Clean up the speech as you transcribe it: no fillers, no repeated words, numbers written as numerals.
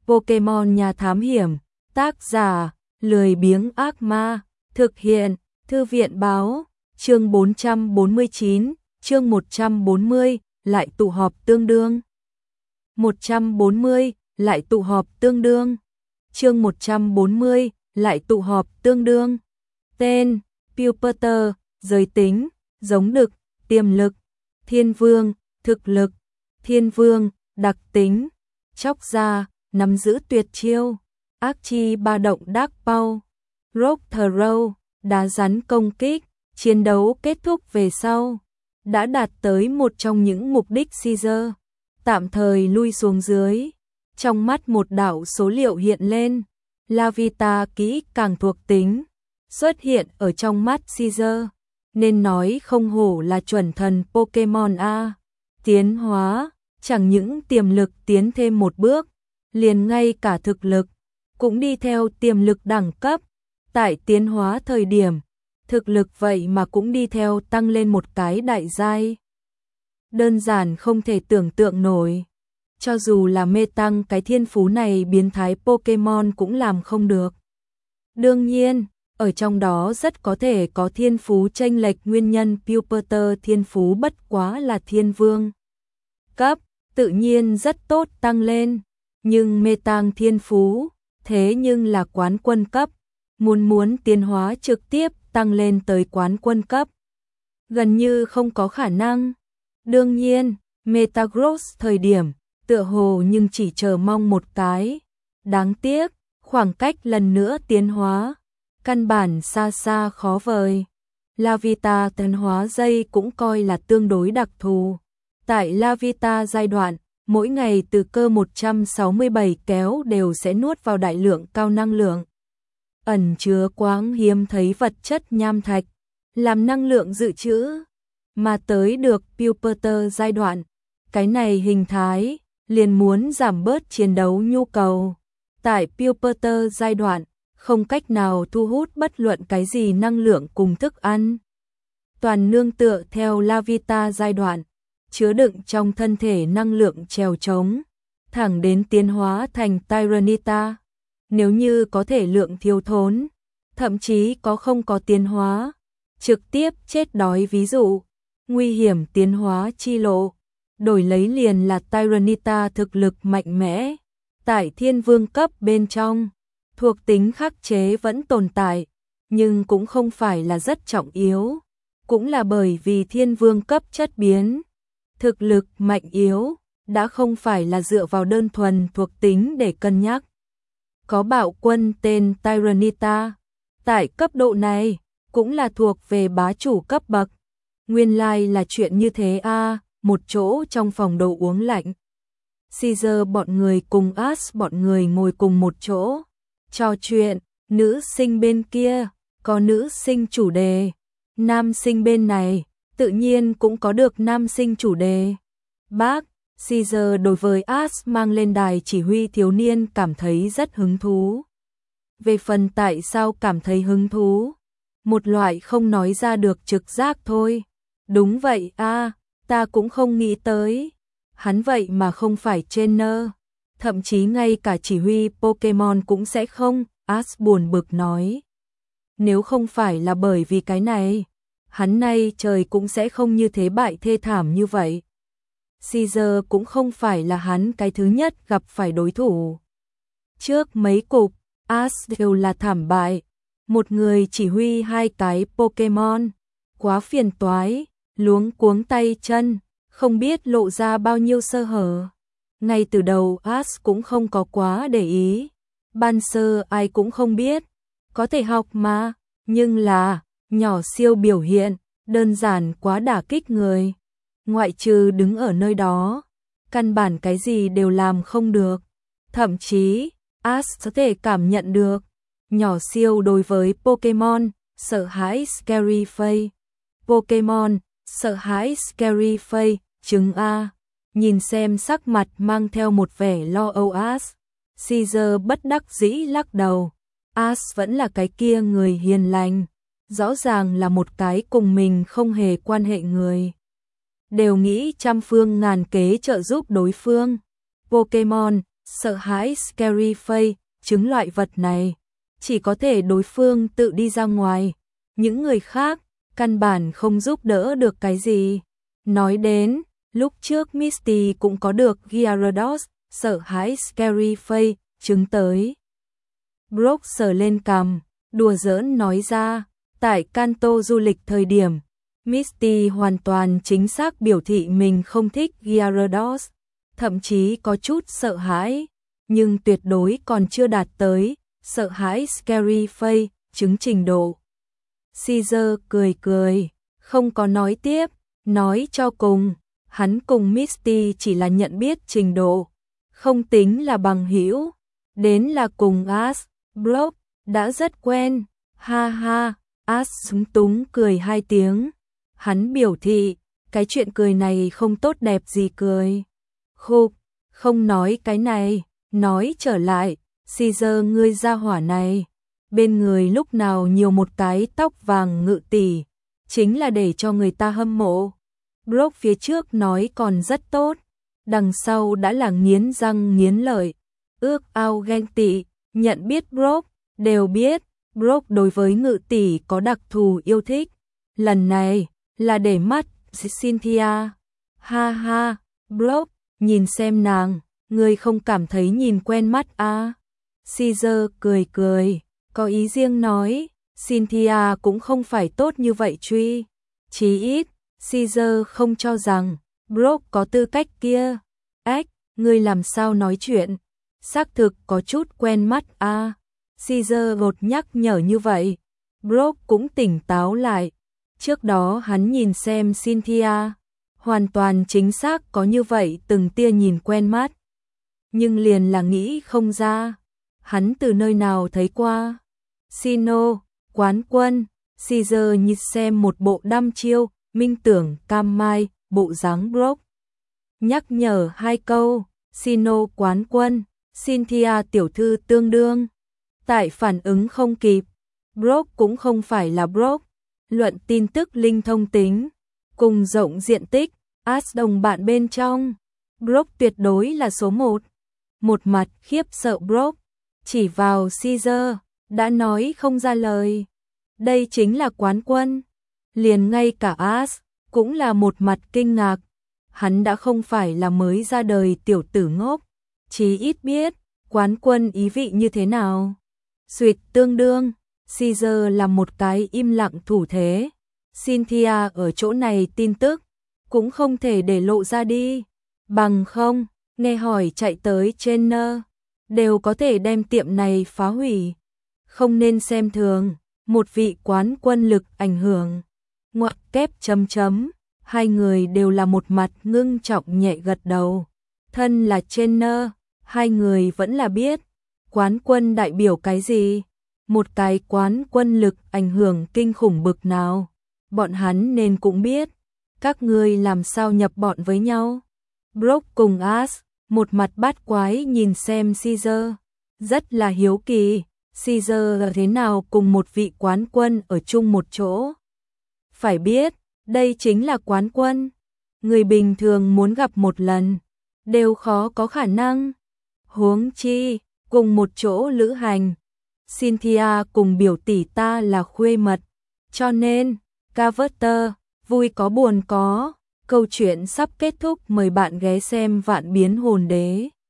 Pokemon Nhà Thám Hiểm, tác giả, lười biếng ác ma, thực hiện, Thư viện báo, chương 449, chương 140, lại tụ họp tương đương. 140, lại tụ họp tương đương. Chương 140, lại tụ họp tương đương. Tên, Pupitter, giới tính, giống đực, tiềm lực, thiên vương, thực lực, thiên vương, đặc tính, chóc da, nắm giữ tuyệt chiêu, ác chi ba động Dark Paw, Rock Throw, đá rắn công kích, chiến đấu kết thúc về sau, đã đạt tới một trong những mục đích Caesar, tạm thời lui xuống dưới. Trong mắt một đạo số liệu hiện lên, Lavita kỹ càng thuộc tính, xuất hiện ở trong mắt Caesar, nên nói không hổ là chuẩn thần Pokemon A. Tiến hóa, chẳng những tiềm lực tiến thêm một bước, liền ngay cả thực lực, cũng đi theo tiềm lực đẳng cấp. Tại tiến hóa thời điểm, thực lực vậy mà cũng đi theo tăng lên một cái đại giai. Đơn giản không thể tưởng tượng nổi. Cho dù là mê tăng cái thiên phú này biến thái Pokemon cũng làm không được. Đương nhiên, ở trong đó rất có thể có thiên phú chênh lệch nguyên nhân Pupitter thiên phú bất quá là thiên vương cấp, tự nhiên rất tốt tăng lên. Nhưng mê tăng thiên phú, thế nhưng là quán quân cấp, muốn tiến hóa trực tiếp tăng lên tới quán quân cấp, gần như không có khả năng. Đương nhiên, Metagross thời điểm, tựa hồ nhưng chỉ chờ mong một cái. Đáng tiếc, khoảng cách lần nữa tiến hóa, căn bản xa xa khó vời. Lavita tiến hóa dây cũng coi là tương đối đặc thù. Tại Lavita giai đoạn, mỗi ngày từ cơ 167 kéo đều sẽ nuốt vào đại lượng cao năng lượng, ẩn chứa quáng hiếm thấy vật chất nham thạch, làm năng lượng dự trữ. Mà tới được Pupitter giai đoạn, cái này hình thái liền muốn giảm bớt chiến đấu nhu cầu. Tại Pupitter giai đoạn, không cách nào thu hút bất luận cái gì năng lượng cùng thức ăn. Toàn nương tựa theo Lavita giai đoạn, chứa đựng trong thân thể năng lượng trèo trống, thẳng đến tiến hóa thành Tyranitar. Nếu như có thể lượng thiếu thốn, thậm chí không có tiến hóa, trực tiếp chết đói, ví dụ, nguy hiểm tiến hóa chi lộ, đổi lấy liền là Tyranitar thực lực mạnh mẽ. Tại thiên vương cấp bên trong, thuộc tính khắc chế vẫn tồn tại, nhưng cũng không phải là rất trọng yếu, cũng là bởi vì thiên vương cấp chất biến. Thực lực mạnh yếu đã không phải là dựa vào đơn thuần thuộc tính để cân nhắc. Có bạo quân tên Tyranitar, tại cấp độ này cũng là thuộc về bá chủ cấp bậc. Nguyên lai là chuyện như thế a. Một chỗ trong phòng đồ uống lạnh, Caesar bọn người cùng Ash bọn người ngồi cùng một chỗ, trò chuyện. Nữ sinh bên kia có nữ sinh chủ đề, nam sinh bên này tự nhiên cũng có được nam sinh chủ đề. Bác, Caesar đối với Ash mang lên đài chỉ huy thiếu niên cảm thấy rất hứng thú. Về phần tại sao cảm thấy hứng thú, một loại không nói ra được trực giác thôi. Đúng vậy a, ta cũng không nghĩ tới. Hắn vậy mà không phải trainer, thậm chí ngay cả chỉ huy Pokemon cũng sẽ không, Ash buồn bực nói. Nếu không phải là bởi vì cái này, hắn nay trời cũng sẽ không như thế bại thê thảm như vậy. Caesar cũng không phải là hắn cái thứ nhất gặp phải đối thủ. Trước mấy cục, Ash đều là thảm bại. Một người chỉ huy hai cái Pokemon, quá phiền toái, luống cuống tay chân, không biết lộ ra bao nhiêu sơ hở. Ngay từ đầu Ash cũng không có quá để ý. Ban sơ ai cũng không biết, có thể học mà, nhưng là nhỏ siêu biểu hiện, đơn giản quá đả kích người. Ngoại trừ đứng ở nơi đó, căn bản cái gì đều làm không được. Thậm chí, Ash có thể cảm nhận được, nhỏ siêu đối với Pokemon, sợ hãi Scary Face. Pokemon, sợ hãi Scary Face, chứng A. Nhìn xem sắc mặt mang theo một vẻ lo âu Ash, Caesar bất đắc dĩ lắc đầu. Ash vẫn là cái kia người hiền lành, rõ ràng là một cái cùng mình không hề quan hệ người, đều nghĩ trăm phương ngàn kế trợ giúp đối phương. Pokemon, sợ hãi scary face, chứng loại vật này. Chỉ có thể đối phương tự đi ra ngoài. Những người khác, căn bản không giúp đỡ được cái gì. Nói đến, lúc trước Misty cũng có được Gyarados, sợ hãi scary face, chứng tới. Brock sờ lên cằm, đùa giỡn nói ra, tại Kanto du lịch thời điểm, Misty hoàn toàn chính xác biểu thị mình không thích Gyarados, thậm chí có chút sợ hãi, nhưng tuyệt đối còn chưa đạt tới sợ hãi scary face, chứng trình độ. Caesar cười cười, không có nói tiếp, nói cho cùng, hắn cùng Misty chỉ là nhận biết trình độ, không tính là bằng hữu, đến là cùng Ash, Brock đã rất quen, ha ha, Ash súng túng cười 2 tiếng. Hắn biểu thị, cái chuyện cười này không tốt đẹp gì cười. Khục, không nói cái này, nói trở lại, Caesar ngươi ra hỏa này, bên người lúc nào nhiều một cái tóc vàng ngự tỷ, chính là để cho người ta hâm mộ. Brock phía trước nói còn rất tốt, đằng sau đã là nghiến răng nghiến lợi, ước ao ghen tị, nhận biết Brock, đều biết, Brock đối với ngự tỷ có đặc thù yêu thích, lần này là để mắt Cynthia. Ha ha, Brock, nhìn xem nàng, ngươi không cảm thấy nhìn quen mắt à? Caesar cười cười, có ý riêng nói, Cynthia cũng không phải tốt như vậy truy. Chí ít, Caesar không cho rằng Brock có tư cách kia. Ách, ngươi làm sao nói chuyện? Xác thực có chút quen mắt à? Caesar gột nhắc nhở như vậy. Brock cũng tỉnh táo lại. Trước đó hắn nhìn xem Cynthia, hoàn toàn chính xác có như vậy từng tia nhìn quen mắt. Nhưng liền là nghĩ không ra, hắn từ nơi nào thấy qua. Sino, quán quân, Caesar nhìn xem một bộ đăm chiêu, minh tưởng cam mai, bộ dáng Brock. Nhắc nhở 2 câu, Sino quán quân, Cynthia tiểu thư tương đương. Tại phản ứng không kịp, Brock cũng không phải là Brock. Luận tin tức linh thông tính, cùng rộng diện tích, Ash đồng bạn bên trong, Brock tuyệt đối là số 1. Một mặt khiếp sợ Brock, chỉ vào Caesar, đã nói không ra lời. Đây chính là quán quân. Liền ngay cả Ash cũng là một mặt kinh ngạc. Hắn đã không phải là mới ra đời tiểu tử ngốc, chí ít biết quán quân ý vị như thế nào. Xuyệt tương đương. Caesar là một cái im lặng thủ thế. Cynthia ở chỗ này tin tức cũng không thể để lộ ra đi. Bằng không, nghe hỏi chạy tới trainer, đều có thể đem tiệm này phá hủy. Không nên xem thường, một vị quán quân lực ảnh hưởng. Ngoặc kép chấm chấm, 2 người đều là một mặt ngưng trọng nhẹ gật đầu. Thân là trainer, 2 người vẫn là biết. Quán quân đại biểu cái gì? Một cái quán quân lực ảnh hưởng kinh khủng bực nào, bọn hắn nên cũng biết. Các ngươi làm sao nhập bọn với nhau? Brock cùng Ash, một mặt bát quái nhìn xem Caesar, rất là hiếu kỳ, Caesar là thế nào cùng một vị quán quân ở chung một chỗ. Phải biết, đây chính là quán quân, người bình thường muốn gặp một lần, đều khó có khả năng. Huống chi, cùng một chỗ lữ hành. Cynthia cùng biểu tỷ ta là khuê mật, cho nên, Carver, vui có buồn có, câu chuyện sắp kết thúc, mời bạn ghé xem Vạn Biến Hồn Đế.